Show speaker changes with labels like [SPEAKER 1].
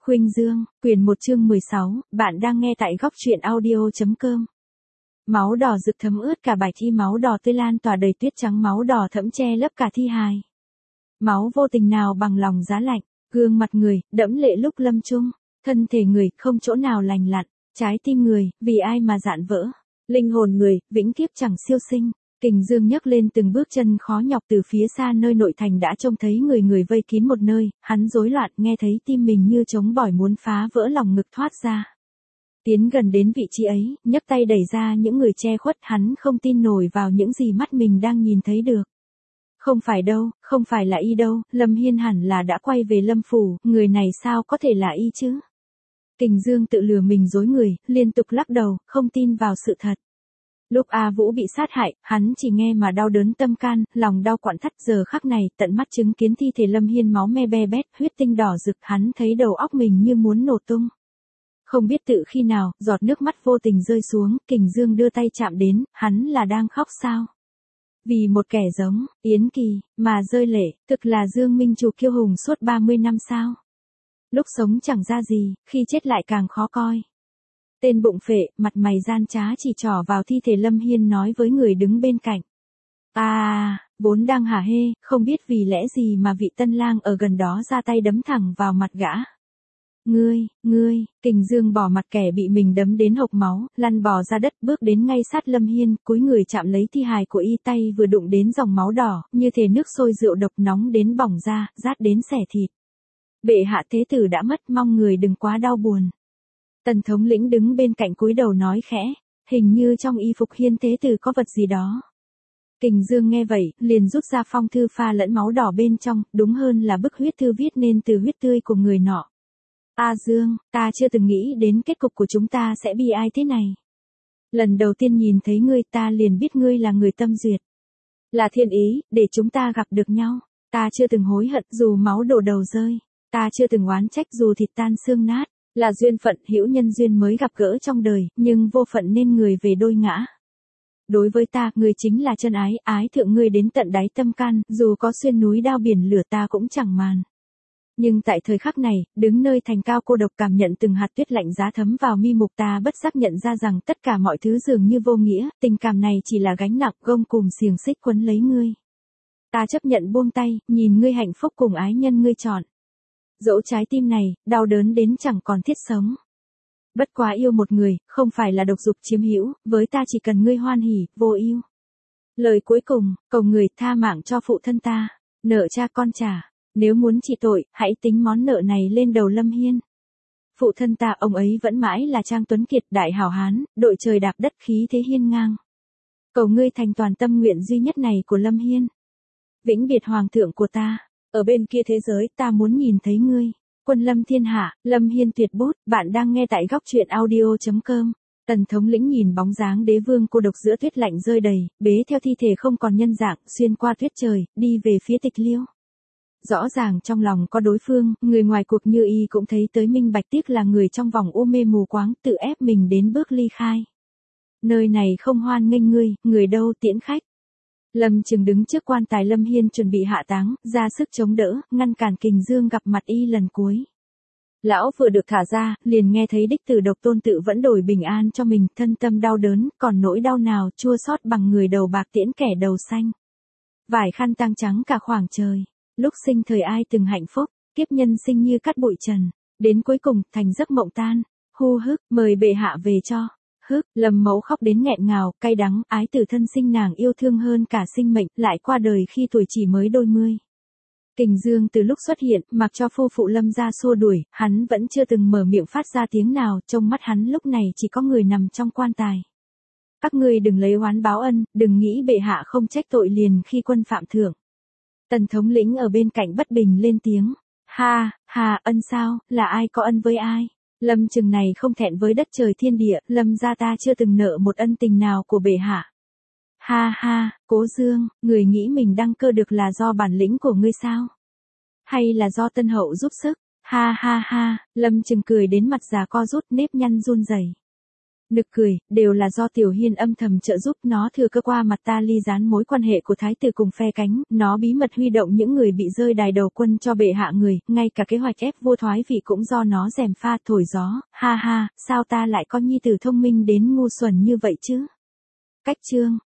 [SPEAKER 1] Khuynh Dương, quyển 1 chương 16, bạn đang nghe tại góc truyện audio.com. Máu đỏ rực thấm ướt cả bài thi, máu đỏ tươi lan tỏa đầy tuyết trắng, máu đỏ thẫm che lấp cả thi hài. Máu vô tình nào bằng lòng giá lạnh, gương mặt người, đẫm lệ lúc lâm chung, thân thể người, không chỗ nào lành lặn, trái tim người, vì ai mà dạn vỡ, linh hồn người, vĩnh kiếp chẳng siêu sinh. Kình Dương nhấc lên từng bước chân khó nhọc từ phía xa nơi nội thành đã trông thấy người vây kín một nơi, hắn rối loạn nghe thấy tim mình như trống bỏi muốn phá vỡ lòng ngực thoát ra. Tiến gần đến vị trí ấy, nhấc tay đẩy ra những người che khuất, hắn không tin nổi vào những gì mắt mình đang nhìn thấy được. Không phải đâu, không phải là y đâu, Lâm Hiên hẳn là đã quay về Lâm Phủ, người này sao có thể là y chứ? Kình Dương tự lừa mình dối người, liên tục lắc đầu, không tin vào sự thật. Lúc A Vũ bị sát hại, hắn chỉ nghe mà đau đớn tâm can, lòng đau quặn thắt, giờ khắc này, tận mắt chứng kiến thi thể Lâm Hiên máu me be bét, huyết tinh đỏ rực, hắn thấy đầu óc mình như muốn nổ tung. Không biết tự khi nào, giọt nước mắt vô tình rơi xuống, Kình Dương đưa tay chạm đến, hắn là đang khóc sao? Vì một kẻ giống, Yến Kỳ, mà rơi lệ, thực là Dương Minh Chủ kiêu hùng suốt 30 năm sao? Lúc sống chẳng ra gì, khi chết lại càng khó coi. Tên bụng phệ, mặt mày gian trá chỉ trỏ vào thi thể Lâm Hiên nói với người đứng bên cạnh. Vốn đang hả hê, không biết vì lẽ gì mà vị tân lang ở gần đó ra tay đấm thẳng vào mặt gã. Ngươi, Kình Dương bỏ mặt kẻ bị mình đấm đến hộc máu, lăn bò ra đất bước đến ngay sát Lâm Hiên, cúi người chạm lấy thi hài của y, tay vừa đụng đến dòng máu đỏ, như thể nước sôi rượu độc nóng đến bỏng da, rát đến xẻ thịt. Bệ hạ thế tử đã mất, mong người đừng quá đau buồn. Tần thống lĩnh đứng bên cạnh cúi đầu nói khẽ, hình như trong y phục Hiên thế tử có vật gì đó. Kình Dương nghe vậy, liền rút ra phong thư pha lẫn máu đỏ bên trong, đúng hơn là bức huyết thư viết nên từ huyết tươi của người nọ. Dương, ta chưa từng nghĩ đến kết cục của chúng ta sẽ bi ai thế này. Lần đầu tiên nhìn thấy ngươi ta liền biết ngươi là người tâm duyệt. Là thiên ý, để chúng ta gặp được nhau. Ta chưa từng hối hận dù máu đổ đầu rơi. Ta chưa từng oán trách dù thịt tan xương nát. Là duyên phận, hữu nhân duyên mới gặp gỡ trong đời, nhưng vô phận nên người về đôi ngã. Đối với ta, ngươi chính là chân ái, ái thượng ngươi đến tận đáy tâm can, dù có xuyên núi đao biển lửa ta cũng chẳng màn. Nhưng tại thời khắc này, đứng nơi thành cao cô độc cảm nhận từng hạt tuyết lạnh giá thấm vào mi mục, ta bất giác nhận ra rằng tất cả mọi thứ dường như vô nghĩa, tình cảm này chỉ là gánh nặng gông cùm xiềng xích quấn lấy ngươi. Ta chấp nhận buông tay, nhìn ngươi hạnh phúc cùng ái nhân ngươi chọn. Dẫu trái tim này, đau đớn đến chẳng còn thiết sống. Bất quá yêu một người, không phải là độc dục chiếm hữu, với ta chỉ cần ngươi hoan hỉ, vô ưu. Lời cuối cùng, cầu người tha mạng cho phụ thân ta, nợ cha con trả, nếu muốn trị tội, hãy tính món nợ này lên đầu Lâm Hiên. Phụ thân ta, ông ấy vẫn mãi là Trang Tuấn Kiệt, đại hảo hán, đội trời đạp đất khí thế hiên ngang. Cầu ngươi thành toàn tâm nguyện duy nhất này của Lâm Hiên. Vĩnh biệt hoàng thượng của ta. Ở bên kia thế giới ta muốn nhìn thấy ngươi. Quân lâm thiên hạ, Lâm Hiên tuyệt bút, bạn đang nghe tại góc truyện audio.com. Tần thống lĩnh nhìn bóng dáng đế vương cô độc giữa tuyết lạnh rơi đầy, bế theo thi thể không còn nhân dạng, xuyên qua tuyết trời, đi về phía Tịch Liêu. Rõ ràng trong lòng có đối phương, người ngoài cuộc như y cũng thấy tới minh bạch, tiếc là người trong vòng u mê mù quáng, tự ép mình đến bước ly khai. Nơi này không hoan nghênh ngươi, người đâu tiễn khách. Lâm Trừng đứng trước quan tài Lâm Hiên chuẩn bị hạ táng, ra sức chống đỡ, ngăn cản Kình Dương gặp mặt y lần cuối. Lão vừa được thả ra, liền nghe thấy đích tử Độc Tôn tự vẫn đổi bình an cho mình, thân tâm đau đớn, còn nỗi đau nào chua xót bằng người đầu bạc tiễn kẻ đầu xanh. Vải khăn tang trắng cả khoảng trời, lúc sinh thời ai từng hạnh phúc, kiếp nhân sinh như cát bụi trần, đến cuối cùng thành giấc mộng tan. Hu hức, mời bệ hạ về cho. Lâm mẫu khóc đến nghẹn ngào, cay đắng, ái tử thân sinh nàng yêu thương hơn cả sinh mệnh, lại qua đời khi tuổi chỉ mới đôi mươi. Kình Dương từ lúc xuất hiện, mặc cho phu phụ Lâm gia xua đuổi, hắn vẫn chưa từng mở miệng phát ra tiếng nào, trong mắt hắn lúc này chỉ có người nằm trong quan tài. Các ngươi đừng lấy oán báo ân, đừng nghĩ bệ hạ không trách tội liền khi quân phạm thượng. Tần thống lĩnh ở bên cạnh bất bình lên tiếng. Ân sao, là ai có ân với ai? Lâm Trừng này không thẹn với đất trời thiên địa, Lâm gia ta chưa từng nợ một ân tình nào của bệ hạ. Cố Dương, người nghĩ mình đăng cơ được là do bản lĩnh của ngươi sao? Hay là do Tân hậu giúp sức? Lâm Trừng cười đến mặt già co rút, nếp nhăn run rẩy. Nực cười, đều là do Tiểu Hiên âm thầm trợ giúp nó thừa cơ qua mặt ta ly gián mối quan hệ của thái tử cùng phe cánh, nó bí mật huy động những người bị rơi đài đầu quân cho bệ hạ người, ngay cả kế hoạch ép vua thoái vị cũng do nó gièm pha thổi gió, ha ha, sao ta lại có nhi tử thông minh đến ngu xuẩn như vậy chứ? Cách chương